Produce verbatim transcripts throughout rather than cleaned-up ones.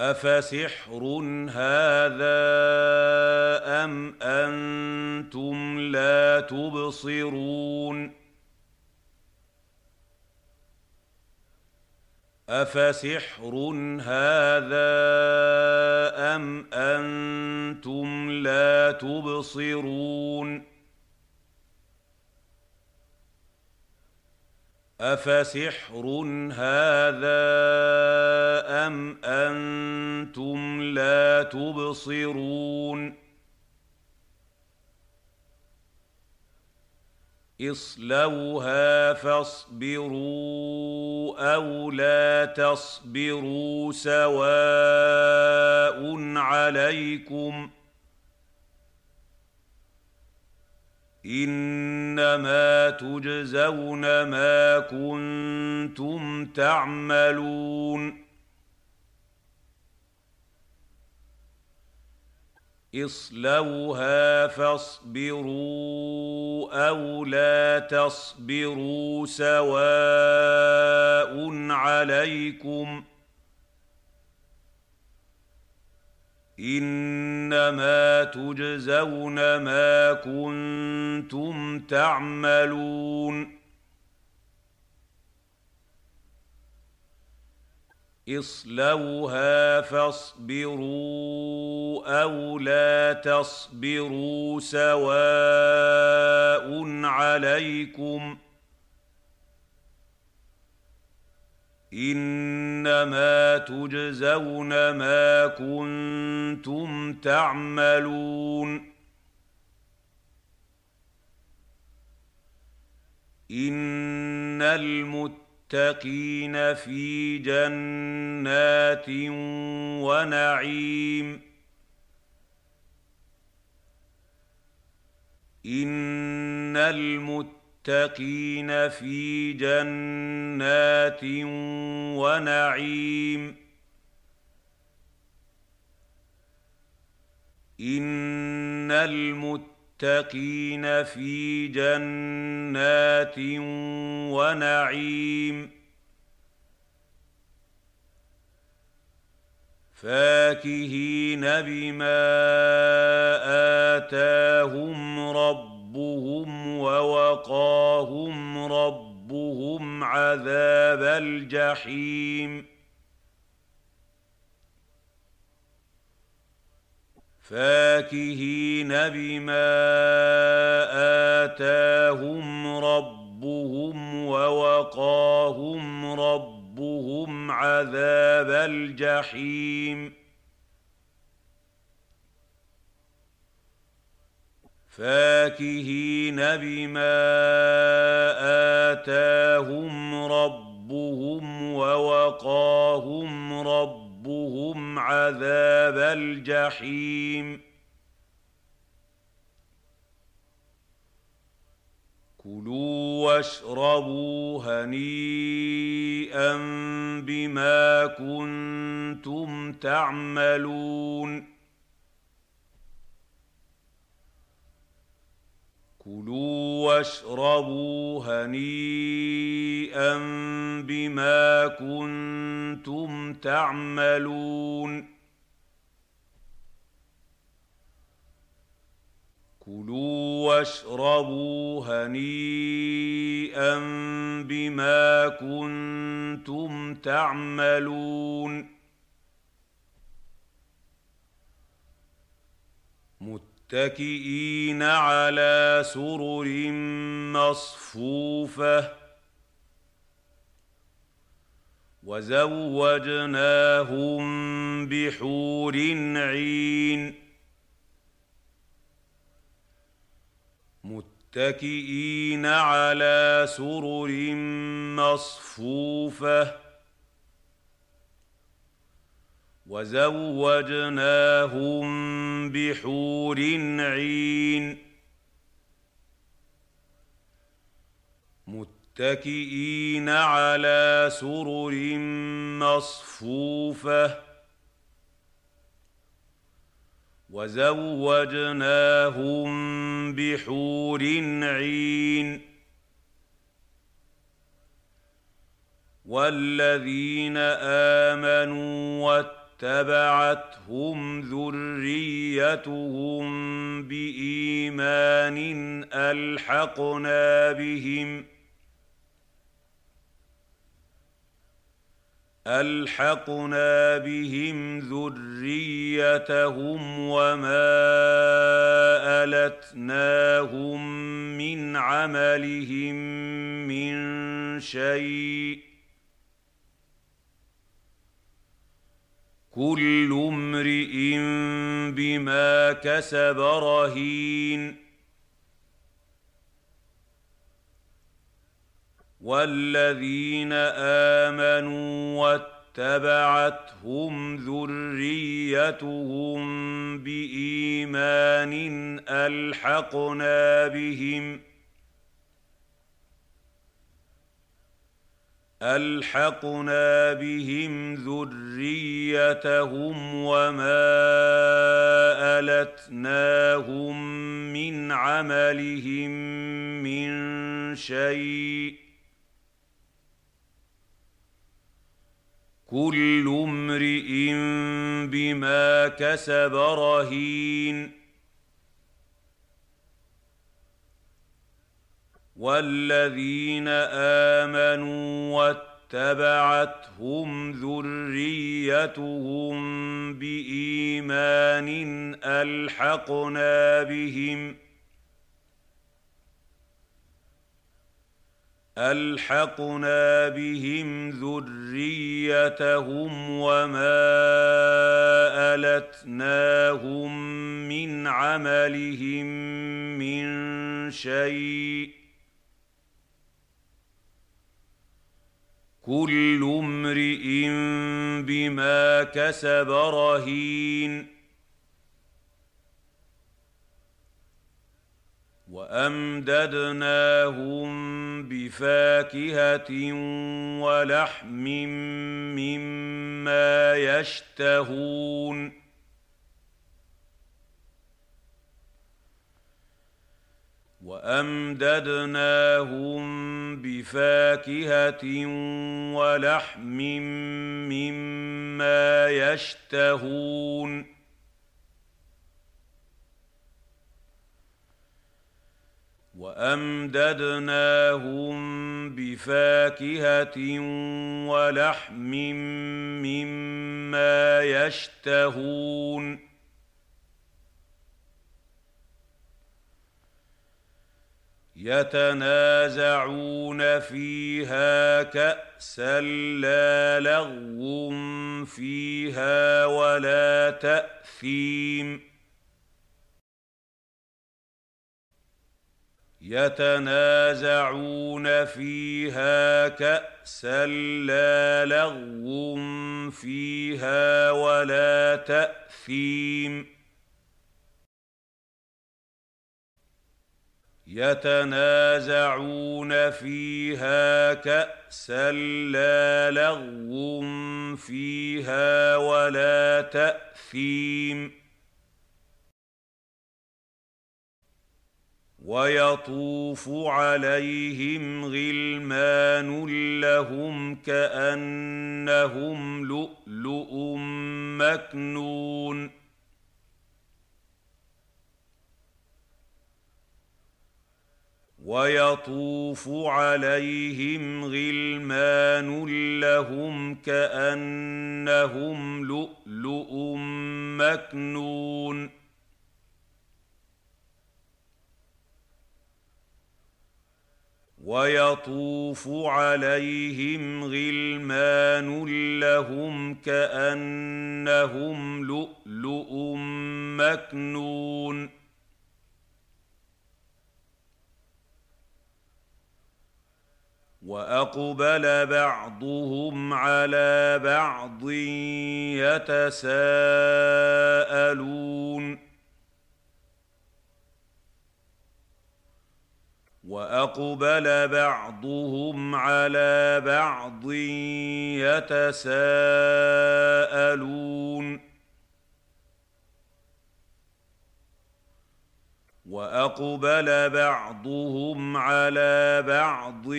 أفسحر هذا أم أنتم لا تبصرون أفسحر هذا أم أنتم لا تبصرون أفسحر هذا أم أنتم لا تبصرون اصلوها فاصبروا أو لا تصبروا سواء عليكم إنما تجزون ما كنتم تعملون اصلوها فاصبروا أو لا تصبروا سواء عليكم إنما تجزون ما كنتم تعملون اصلوها فاصبروا أو لا تصبروا سواء عليكم إنما تجزون ما كنتم تعملون إن المتقين في جنات ونعيم إن المتقين في جنات ونعيم إن المتقين في جنات ونعيم فاكهين بما آتاهم ربهم ووقاهم ربهم عذاب الجحيم فاكهين بما آتاهم ربهم ووقاهم ربهم عذاب الجحيم فاكهين بما آتاهم ربهم ووقاهم ربهم عذاب الجحيم كلوا واشربوا هنيئا بما كنتم تعملون كلوا واشربوا هنيئا بما كنتم تعملون كلوا واشربوا هنيئا بما كنتم تعملون متكئين على سرر مصفوفة وزوجناهم بحور عين متكئين على سرر مصفوفة وزوجناهم بحور عين متكئين على سرر مصفوفة وزوجناهم بحور عين والذين آمنوا واتبعتهم ذريتهم بإيمان ألحقنا بهم ألحقنا بهم ذريتهم وما ألتناهم من عملهم من شيء كل امرئ بما كسب رهين والذين آمنوا واتبعتهم ذريتهم بإيمان ألحقنا بهم ألحقنا بهم ذريتهم وما ألتناهم من عملهم من شيء كل امرئ بما كسب رهين والذين آمنوا واتبعتهم ذريتهم بإيمان ألحقنا بهم ألحقنا بهم ذريتهم وما ألتناهم من عملهم من شيء كل امرئ بما كسب رهين وأمددناهم بفاكهة ولحم مما يشتهون وأمددناهم بفاكهة ولحم مما يشتهون وأمددناهم بفاكهة ولحم مما يشتهون يتنازعون فيها كأسا لا لغو فيها ولا تأثيم يتنازعون فيها كأسا لا لغو فيها ولا تأثيم يتنازعون فيها كأسا لا لغو فيها ولا تأثيم ويطوف عليهم غلمان لهم كأنهم لؤلؤ مكنون ويطوف عليهم غلمان لهم كأنهم لؤلؤ مكنون ويطوف عليهم غلمان لهم كأنهم لؤلؤ مكنون وأقبل بعضهم على بعض يتساءلون وأقبل بعضهم على بعض يتساءلون وأقبل بعضهم على بعض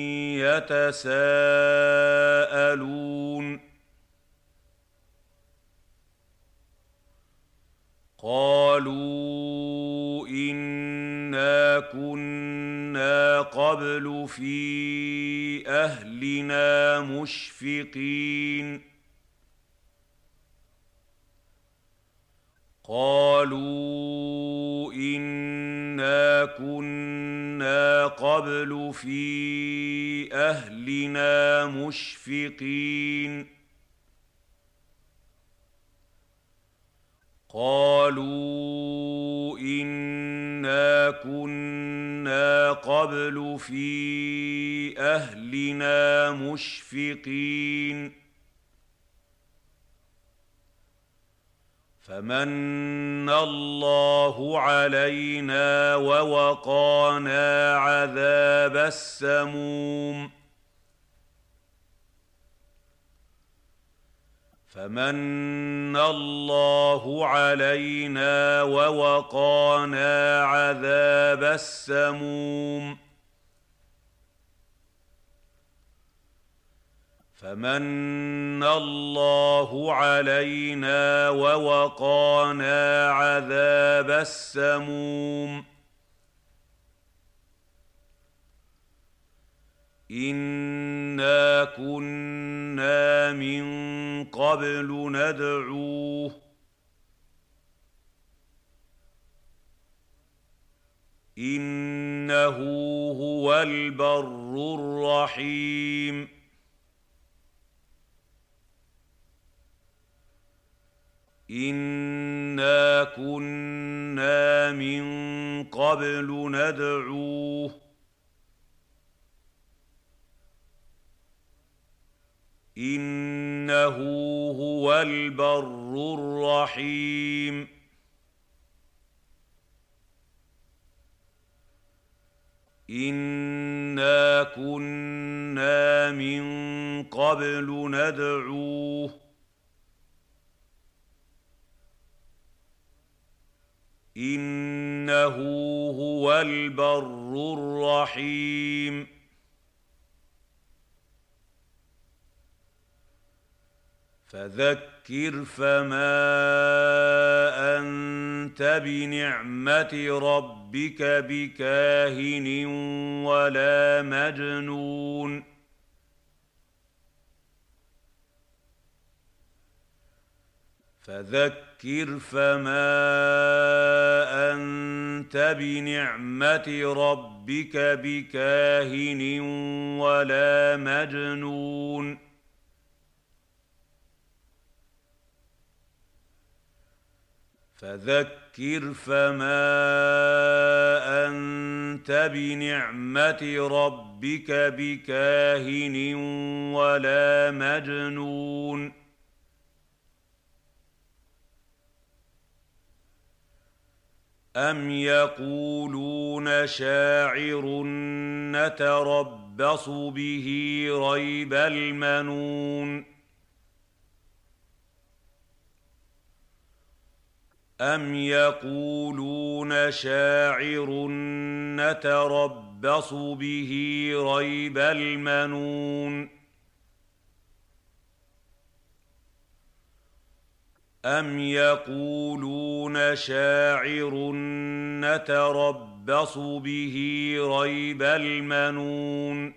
يتساءلون قالوا إنا كنا قبل في أهلنا مشفقين قالوا إنا كنا قبل في أهلنا مشفقين قالوا إنا كنا قبل في أهلنا مشفقين فمن الله علينا ووقانا عذاب السموم فمن الله علينا ووقانا عذاب السموم فمن الله علينا ووقانا عذاب السموم إنا كنا من قبل ندعوه إنه هو البر الرحيم إنا كنا من قبل ندعوه إنه هو البر الرحيم إنا كنا من قبل ندعوه إنه هو البر الرحيم فذكر فما أنت بنعمة ربك بكاهن ولا مجنون فذكر فما أنت بنعمة ربك بكاهن ولا مجنون فذكر فما أنت بنعمة ربك بكاهن ولا مجنون أم يقولون شاعر نتربص به ريب المنون أم يقولون شاعر نتربص به ريب المنون أم يقولون شاعر نتربص به ريب المنون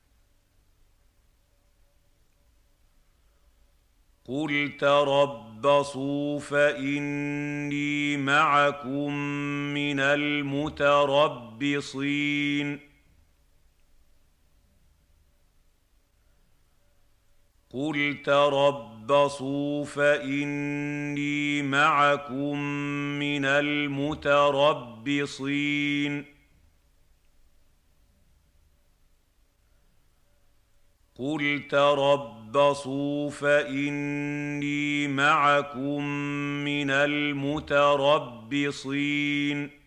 قل تربصوا فإني معكم من المتربصين قل تربصوا فإني معكم من المتربصين قل تربصوا فإني معكم من المتربصين